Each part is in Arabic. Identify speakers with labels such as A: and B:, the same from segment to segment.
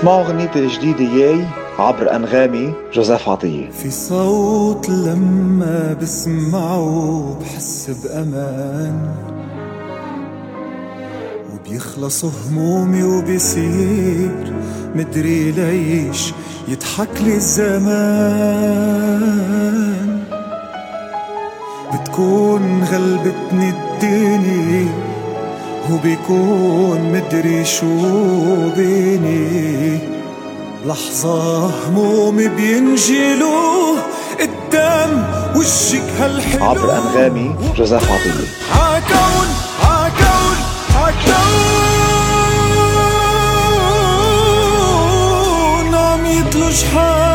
A: اسمعوا غنيتي الجديدة ياي عبر أنغامي جوزيف عطية.
B: في صوت لما بسمعه بحس بأمان، وبيخلص همومي وبيصير مدري ليش يضحك لي الزمان. بتكون غلبتني الدنيا وبيكون مدري شو بيني، لحظة همومي بينجلوا قدام وشك هالحلو.
A: عبر أنغامي جوزيف عطية.
B: عكون عكون عكون عم يطلج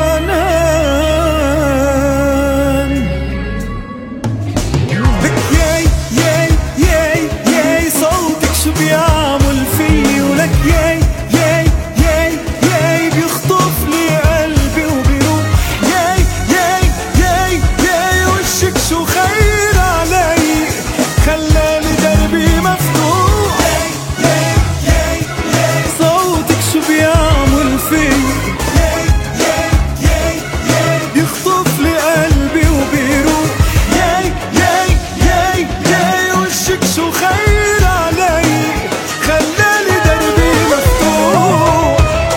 B: حنان. لك ياي ياي ياي ياي صوتك شو بيعمل فيي، ولك ياي ياي ياي ياي بيخطف لي قلبي وبيروح. ياي ياي ياي ياي وشك شو خير علي، خلالي دربي مفتوح. ياي ياي ياي ياي صوتك شو بيعمل فيي. ياي ياي ياي ياي بيخطف لي قلبي وبيروح. ياي ياي ياي ياي وشك شو خير علي، خلالي دربي مفتوح.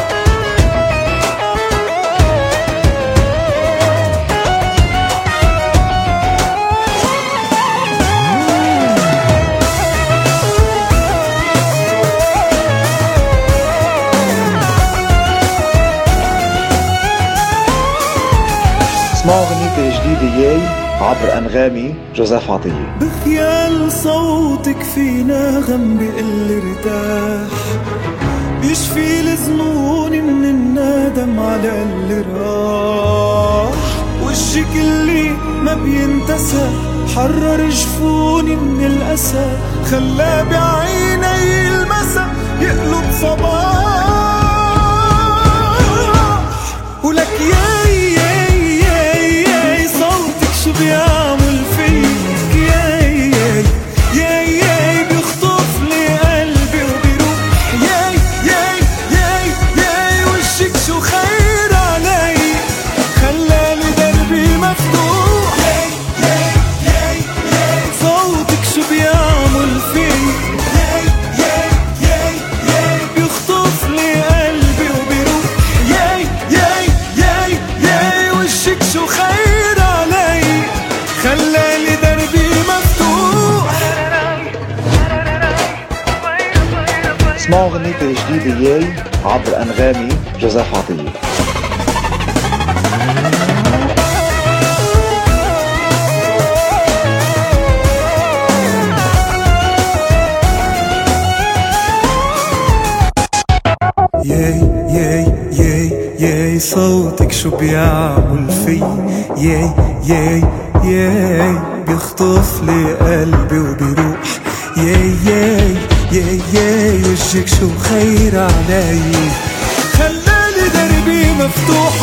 A: اسمعوا غنيتي الجديدة ياي عبر أنغامي جوزيف عطية.
B: بخيال صوتك في نغم بقل ارتاح، بيشفي الظنون من الندم على اللي راح. وشك اللي ما بينتسى حرر جفوني من الأسى، خلى بعيني المسا يقلب صباح. ولك ياي ياي ياي ياي صوتك شو بيعمل فيك. ياي ياي ياي ياي بيخطف لي قلبي وبيروح. ياي ياي ياي ياي وشك شو خير علي، خلالي دربي مفتوح. ياي ياي ياي ياي صوتك شو بيعمل فيك. ياي ياي ياي ياي بيخطف لي قلبي وبيروح. ياي ياي ياي ياي وشك شو خير علي، خلالي دربي مفتوح.
A: اسمعوا غنيتي الجديدة ياي عبر أنغامي جوزيف عطية.
B: ياي ياي ياي ياي صوتك شو بيعمل في. ياي ياي ياي بيخطف لي قلبي وبيروح. ياي ياي ياي ياي وشك شو خير علي، خلالي دربي مفتوح.